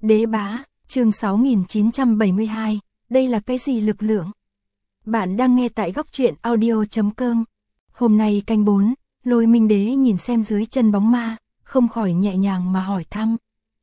Đế bá, chương 6972, đây là cái gì lực lượng? Bạn đang nghe tại góc truyện audio.com. Hôm nay canh 4, Lôi Minh Đế nhìn xem dưới chân bóng ma, không khỏi nhẹ nhàng mà hỏi thăm.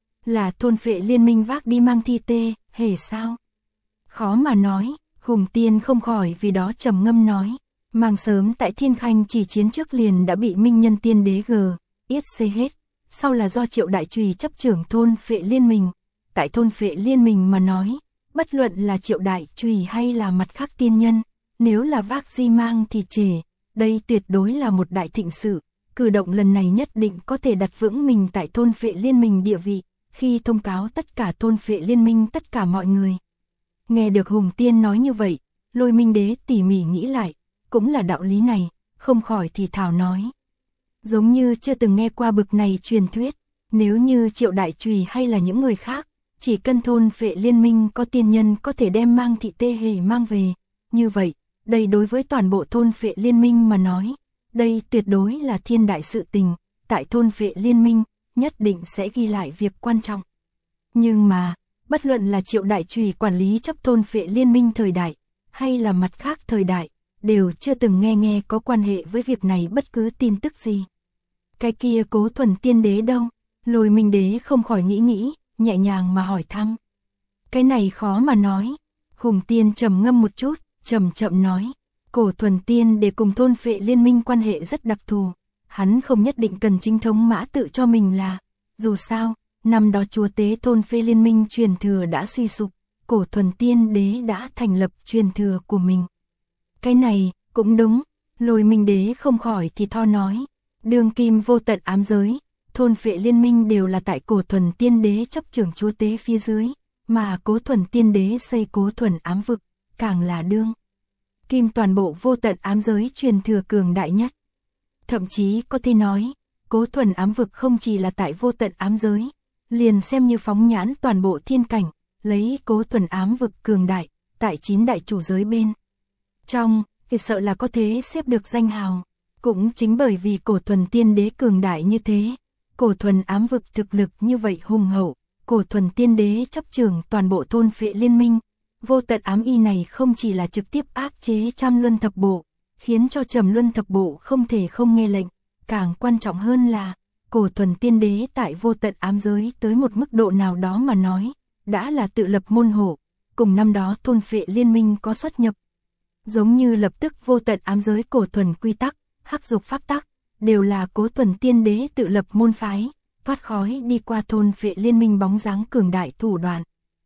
Là thôn phệ liên minh vác đi mang thi tê, hề sao? Khó mà nói, Hùng Tiên không khỏi vì đó trầm ngâm nói. Mang sớm tại Thiên Khanh chỉ chiến trước liền đã bị Minh Nhân Tiên Đế yết xê hết. Sau là do Triệu Đại Trùy chấp trưởng thôn phệ liên minh. Tại thôn phệ liên minh mà nói, bất luận là Triệu Đại Trùy hay là mặt khác tiên nhân, nếu là vác di mang thì trề, đây tuyệt đối là một đại thịnh sự. Cử động lần này nhất định có thể đặt vững mình tại thôn phệ liên minh địa vị, khi thông cáo tất cả thôn phệ liên minh tất cả mọi người. Nghe được Hùng Tiên nói như vậy, Lôi Minh Đế tỉ mỉ nghĩ lại, cũng là đạo lý này, không khỏi thì thào nói. Giống như chưa từng nghe qua bực này truyền thuyết, nếu như Triệu Đại Trùy hay là những người khác, chỉ cần thôn phệ liên minh có tiên nhân có thể đem mang thị tê hề mang về. Như vậy, đây đối với toàn bộ thôn phệ liên minh mà nói, đây tuyệt đối là thiên đại sự tình, tại thôn phệ liên minh, nhất định sẽ ghi lại việc quan trọng. Nhưng mà, bất luận là Triệu Đại Trùy quản lý chấp thôn phệ liên minh thời đại, hay là mặt khác thời đại, đều chưa từng nghe có quan hệ với việc này bất cứ tin tức gì. Cái kia Cố Thuần Tiên Đế đâu? Lôi Minh Đế không khỏi nghĩ, nhẹ nhàng mà hỏi thăm. Cái này khó mà nói. Hùng Tiên trầm ngâm một chút, chậm nói. Cổ Thuần Tiên để cùng thôn phệ liên minh quan hệ rất đặc thù. Hắn không nhất định cần chính thống mã tự cho mình là. Dù sao, năm đó chúa tế thôn phệ liên minh truyền thừa đã suy sụp. Cổ Thuần Tiên Đế đã thành lập truyền thừa của mình. Cái này, cũng đúng. Lôi Minh Đế không khỏi thì tho nói. Đương kim vô tận ám giới, thôn phệ liên minh đều là tại Cổ Thuần Tiên Đế chấp trưởng chúa tế phía dưới, mà Cố Thuần Tiên Đế xây Cố Thuần ám vực, càng là đương kim toàn bộ vô tận ám giới truyền thừa cường đại nhất. Thậm chí có thể nói, Cố Thuần ám vực không chỉ là tại vô tận ám giới, liền xem như phóng nhãn toàn bộ thiên cảnh, lấy Cố Thuần ám vực cường đại, tại 9 đại chủ giới bên trong, thì sợ là có thể xếp được danh hào. Cũng chính bởi vì Cổ Thuần Tiên Đế cường đại như thế, Cổ Thuần ám vực thực lực như vậy hùng hậu, Cổ Thuần Tiên Đế chấp trưởng toàn bộ thôn phệ liên minh, vô tận ám y này không chỉ là trực tiếp áp chế Trăm Luân Thập Bộ, khiến cho Trầm Luân Thập Bộ không thể không nghe lệnh, càng quan trọng hơn là, Cổ Thuần Tiên Đế tại vô tận ám giới tới một mức độ nào đó mà nói, đã là tự lập môn hộ, cùng năm đó thôn phệ liên minh có xuất nhập. Giống như lập tức vô tận ám giới Cổ Thuần quy tắc, hắc dục pháp tắc, đều là Cố Thuần Tiên Đế tự lập môn phái, thoát khói đi qua thôn phệ liên minh bóng dáng cường đại thủ đoạn.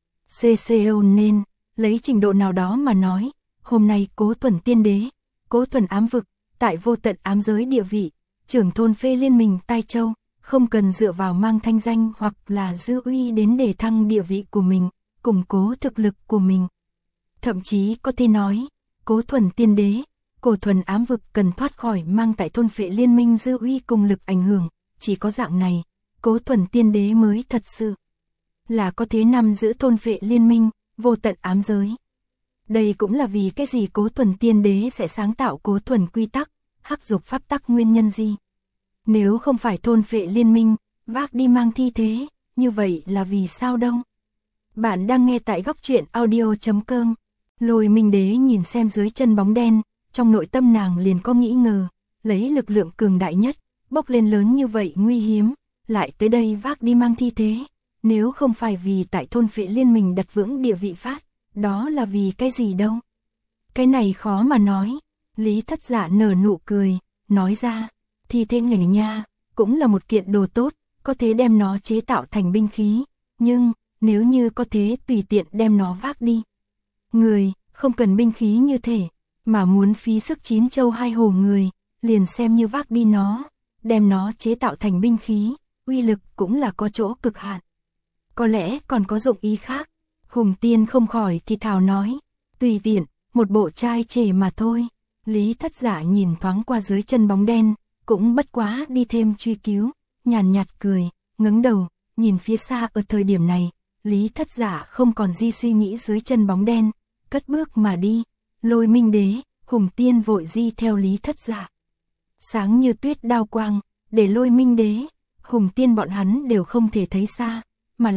CCO nên, lấy trình độ nào đó mà nói, hôm nay Cố Thuần Tiên Đế, Cố Thuần ám vực, tại vô tận ám giới địa vị, trưởng thôn phệ liên minh Tai Châu, không cần dựa vào mang thanh danh hoặc là dư uy đến để thăng địa vị của mình, củng cố thực lực của mình. Thậm chí có thể nói, Cố Thuần Tiên Đế, Cổ Thuần ám vực cần thoát khỏi mang tại thôn phệ liên minh dư uy cùng lực ảnh hưởng, chỉ có dạng này, Cố Thuần Tiên Đế mới thật sự là có thế nằm giữ thôn phệ liên minh, vô tận ám giới. Đây cũng là vì cái gì Cố Thuần Tiên Đế sẽ sáng tạo Cố Thuần quy tắc, hắc dục pháp tắc nguyên nhân gì. Nếu không phải thôn phệ liên minh, vác đi mang thi thế, như vậy là vì sao đâu? Bạn đang nghe tại góc truyện audio.com. Lôi Minh Đế nhìn xem dưới chân bóng đen, trong nội tâm nàng liền có nghĩ ngờ, lấy lực lượng cường đại nhất, bốc lên lớn như vậy nguy hiếm, lại tới đây vác đi mang thi thế, nếu không phải vì tại thôn phệ liên mình đặt vững địa vị phát, đó là vì cái gì đâu. Cái này khó mà nói, Lý Thất Dạ nở nụ cười, nói ra, thi thế người nha, cũng là một kiện đồ tốt, có thể đem nó chế tạo thành binh khí, nhưng, nếu như có thể tùy tiện đem nó vác đi. Người, không cần binh khí như thể, mà muốn phí sức 9 châu 2 hồ người, liền xem như vác đi nó, đem nó chế tạo thành binh khí, uy lực cũng là có chỗ cực hạn. Có lẽ còn có dụng ý khác. Hùng Tiên không khỏi thì thào nói, tùy tiện, một bộ trai trẻ mà thôi. Lý Thất Dạ nhìn thoáng qua dưới chân bóng đen, cũng bất quá đi thêm truy cứu, nhàn nhạt cười, ngẩng đầu, nhìn phía xa. Ở thời điểm này, Lý Thất Dạ không còn gì suy nghĩ dưới chân bóng đen, cất bước mà đi. Lôi Minh Đế, Hùng Tiên vội di theo Lý Thất Dạ. Sáng như tuyết đao quang, để Lôi Minh Đế, Hùng Tiên bọn hắn đều không thể thấy xa, mà lại,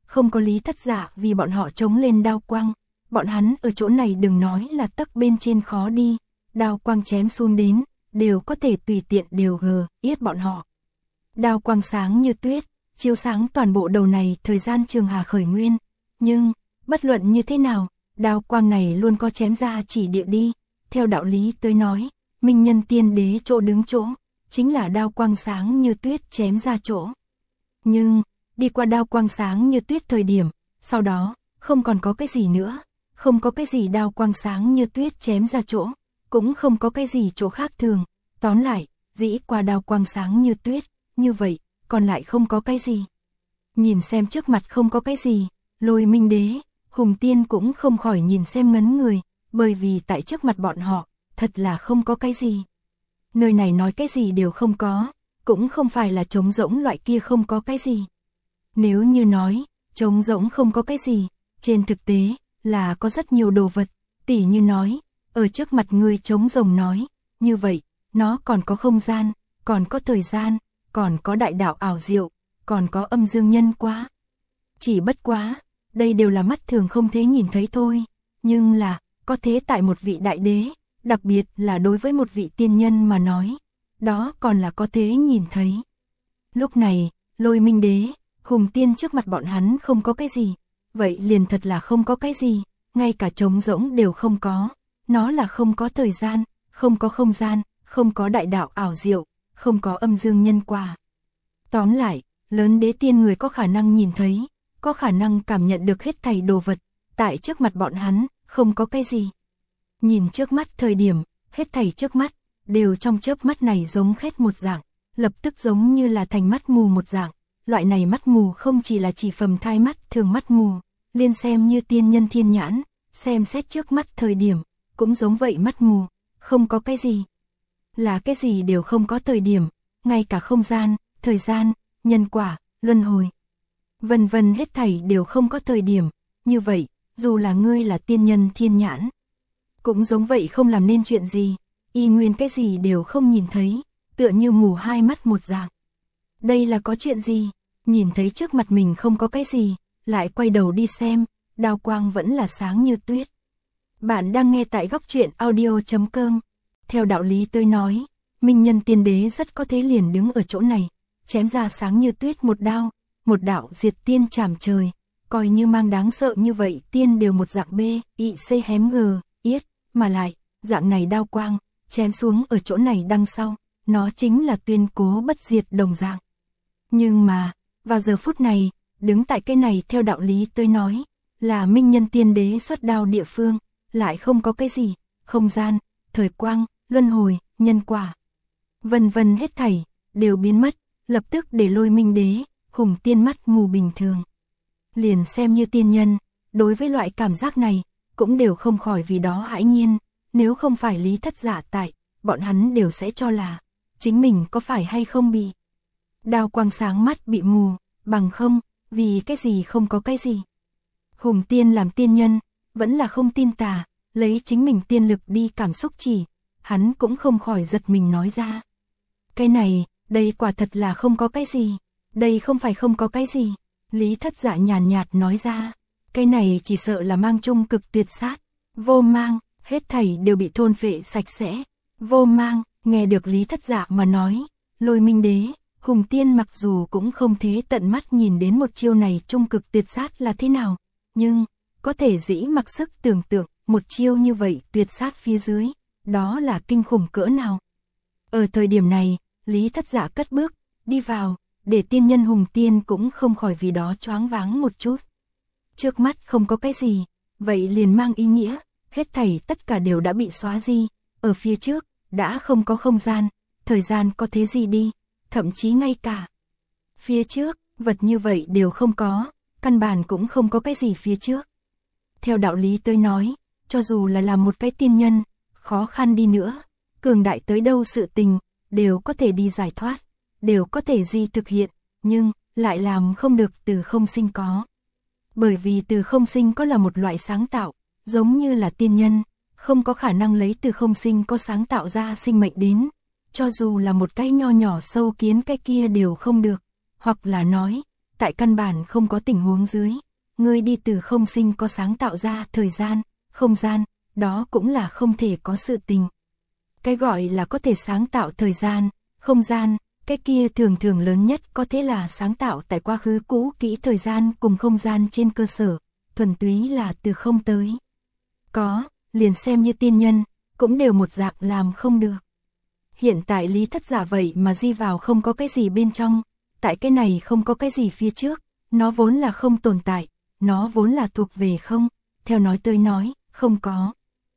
không có Lý Thất Dạ vì bọn họ chống lên đao quang. Bọn hắn ở chỗ này đừng nói là tấc bên trên khó đi, đao quang chém xuống đến, đều có thể tùy tiện đều yết bọn họ. Đao quang sáng như tuyết, chiếu sáng toàn bộ đầu này thời gian trường hà khởi nguyên. Nhưng, bất luận như thế nào, đao quang này luôn có chém ra chỉ địa đi. Theo đạo lý tới nói, Minh Nhân Tiên Đế chỗ đứng chỗ, chính là đao quang sáng như tuyết chém ra chỗ. Nhưng, đi qua đao quang sáng như tuyết thời điểm, sau đó, không còn có cái gì nữa, không có cái gì đao quang sáng như tuyết chém ra chỗ, cũng không có cái gì chỗ khác thường. Tóm lại, dĩ qua đao quang sáng như tuyết, như vậy, còn lại không có cái gì. Nhìn xem trước mặt không có cái gì, Lôi Minh Đế, Hùng Tiên cũng không khỏi nhìn xem ngấn người, bởi vì tại trước mặt bọn họ, thật là không có cái gì. Nơi này nói cái gì đều không có, cũng không phải là trống rỗng loại kia không có cái gì. Nếu như nói, trống rỗng không có cái gì, trên thực tế, là có rất nhiều đồ vật, tỉ như nói, ở trước mặt người trống rồng nói, như vậy, nó còn có không gian, còn có thời gian, còn có đại đạo ảo diệu, còn có âm dương nhân quả. Chỉ bất quá, đây đều là mắt thường không thể nhìn thấy thôi, nhưng là, có thế tại một vị đại đế, đặc biệt là đối với một vị tiên nhân mà nói, đó còn là có thế nhìn thấy. Lúc này, Lôi Minh Đế, Hùng Tiên trước mặt bọn hắn không có cái gì, vậy liền thật là không có cái gì, ngay cả trống rỗng đều không có, nó là không có thời gian, không có không gian, không có đại đạo ảo diệu, không có âm dương nhân quả. Tóm lại, lớn đế tiên người có khả năng nhìn thấy, có khả năng cảm nhận được hết thảy đồ vật, tại trước mặt bọn hắn, không có cái gì. Nhìn trước mắt thời điểm, hết thảy trước mắt, đều trong chớp mắt này giống khét một dạng, lập tức giống như là thành mắt mù một dạng. Loại này mắt mù không chỉ là chỉ phẩm thai mắt thường mắt mù, liên xem như tiên nhân thiên nhãn, xem xét trước mắt thời điểm, cũng giống vậy mắt mù, không có cái gì. Là cái gì đều không có thời điểm, ngay cả không gian, thời gian, nhân quả, luân hồi. Vân vân hết thảy đều không có thời điểm, như vậy, dù là ngươi là tiên nhân thiên nhãn, cũng giống vậy không làm nên chuyện gì, y nguyên cái gì đều không nhìn thấy, tựa như mù hai mắt một dạng. Đây là có chuyện gì? Nhìn thấy trước mặt mình không có cái gì, lại quay đầu đi xem, đao quang vẫn là sáng như tuyết. Bạn đang nghe tại góc truyện audio.com. Theo đạo lý tôi nói, Minh Nhân Tiên Đế rất có thế liền đứng ở chỗ này, chém ra sáng như tuyết một đao, một đạo diệt tiên chảm trời, coi như mang đáng sợ như vậy tiên đều một dạng bê, ị xê hém gờ, yết, mà lại, dạng này đao quang, chém xuống ở chỗ này đằng sau, nó chính là tuyên cố bất diệt đồng dạng. Nhưng mà, vào giờ phút này, đứng tại cái này theo đạo lý tôi nói, là Minh Nhân Tiên Đế xuất đao địa phương, lại không có cái gì, không gian, thời quang, luân hồi, nhân quả. Vân vân hết thảy, đều biến mất, lập tức để Lôi Minh Đế, Hùng Tiên mắt mù bình thường. Liền xem như tiên nhân, đối với loại cảm giác này, cũng đều không khỏi vì đó hãi nhiên, nếu không phải Lý Thất Dạ tại, bọn hắn đều sẽ cho là, chính mình có phải hay không bị đao quang sáng mắt bị mù, bằng không, vì cái gì không có cái gì. Hùng Tiên làm tiên nhân, vẫn là không tin tà, lấy chính mình tiên lực đi cảm xúc chỉ, hắn cũng không khỏi giật mình nói ra. Cái này, đây quả thật là không có cái gì, đây không phải không có cái gì. Lý Thất Dạ nhàn nhạt nói ra, cái này chỉ sợ là mang chung cực tuyệt sát, vô mang, hết thảy đều bị thôn phệ sạch sẽ, vô mang. Nghe được Lý Thất Dạ mà nói, Lôi Minh Đế, Hùng Tiên mặc dù cũng không thế tận mắt nhìn đến một chiêu này trung cực tuyệt sát là thế nào, nhưng, có thể dĩ mặc sức tưởng tượng, một chiêu như vậy tuyệt sát phía dưới, đó là kinh khủng cỡ nào. Ở thời điểm này, Lý Thất Dạ cất bước, đi vào, để tiên nhân Hùng Tiên cũng không khỏi vì đó choáng váng một chút. Trước mắt không có cái gì, vậy liền mang ý nghĩa, hết thảy tất cả đều đã bị xóa đi, ở phía trước, đã không có không gian, thời gian có thế gì đi, thậm chí ngay cả phía trước, vật như vậy đều không có, căn bản cũng không có cái gì phía trước. Theo đạo lý tôi nói, cho dù là làm một cái tiên nhân, khó khăn đi nữa, cường đại tới đâu sự tình, đều có thể đi giải thoát, đều có thể di thực hiện, nhưng, lại làm không được từ không sinh có. Bởi vì từ không sinh có là một loại sáng tạo, giống như là tiên nhân, không có khả năng lấy từ không sinh có sáng tạo ra sinh mệnh đến, cho dù là một cái nho nhỏ sâu kiến cái kia đều không được, hoặc là nói, tại căn bản không có tình huống dưới, ngươi đi từ không sinh có sáng tạo ra thời gian, không gian, đó cũng là không thể có sự tình. Cái gọi là có thể sáng tạo thời gian, không gian, cái kia thường thường lớn nhất có thể là sáng tạo tại quá khứ cũ kỹ thời gian cùng không gian trên cơ sở, thuần túy là từ không tới. Có, liền xem như tiên nhân, cũng đều một dạng làm không được. Hiện tại Lý Thất Giả vậy mà di vào không có cái gì bên trong, tại cái này không có cái gì phía trước, nó vốn là không tồn tại, nó vốn là thuộc về không, theo nói tới nói, không có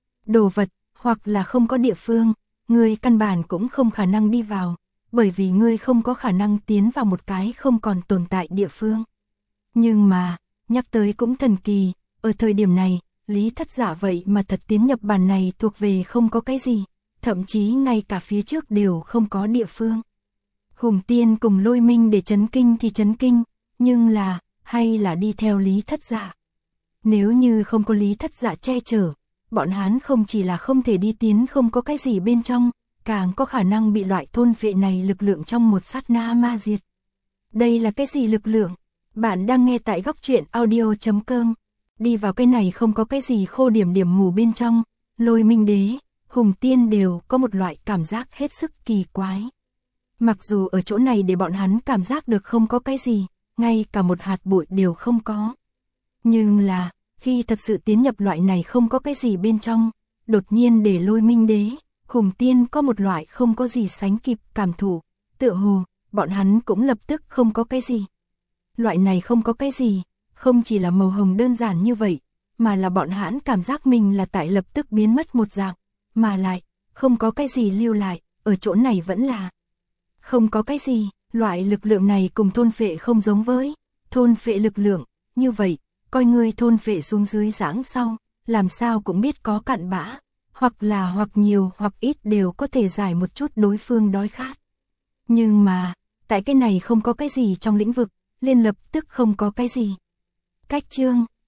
đồ vật, hoặc là không có địa phương, ngươi căn bản cũng không khả năng đi vào, bởi vì ngươi không có khả năng tiến vào một cái không còn tồn tại địa phương. Nhưng mà, nhắc tới cũng thần kỳ, ở thời điểm này, Lý Thất Giả vậy mà thật tiến nhập bản này thuộc về không có cái gì, thậm chí ngay cả phía trước đều không có địa phương. Hùng Tiên cùng Lôi Minh để chấn kinh thì chấn kinh, nhưng là, hay là đi theo Lý Thất Giả. Nếu như không có Lý Thất Giả che chở, bọn hắn không chỉ là không thể đi tiến không có cái gì bên trong, càng có khả năng bị loại thôn phệ này lực lượng trong một sát na ma diệt. Đây là cái gì lực lượng? Bạn đang nghe tại góc truyện audio.com. Đi vào cái này không có cái gì khô điểm điểm mù bên trong, Lôi Minh Đế, Hùng Tiên đều có một loại cảm giác hết sức kỳ quái. Mặc dù ở chỗ này để bọn hắn cảm giác được không có cái gì, ngay cả một hạt bụi đều không có. Nhưng là, khi thật sự tiến nhập loại này không có cái gì bên trong, đột nhiên để Lôi Minh Đế, Hùng Tiên có một loại không có gì sánh kịp cảm thụ, tựa hồ, bọn hắn cũng lập tức không có cái gì. Loại này không có cái gì, không chỉ là màu hồng đơn giản như vậy, mà là bọn hắn cảm giác mình là tại lập tức biến mất một dạng, mà lại, không có cái gì lưu lại, ở chỗ này vẫn là không có cái gì. Loại lực lượng này cùng thôn phệ không giống với thôn phệ lực lượng, như vậy, coi ngươi thôn phệ xuống dưới giãng sau, làm sao cũng biết có cặn bã, hoặc là hoặc nhiều hoặc ít đều có thể giải một chút đối phương đói khát. Nhưng mà, tại cái này không có cái gì trong lĩnh vực, liền lập tức không có cái gì. Cách chương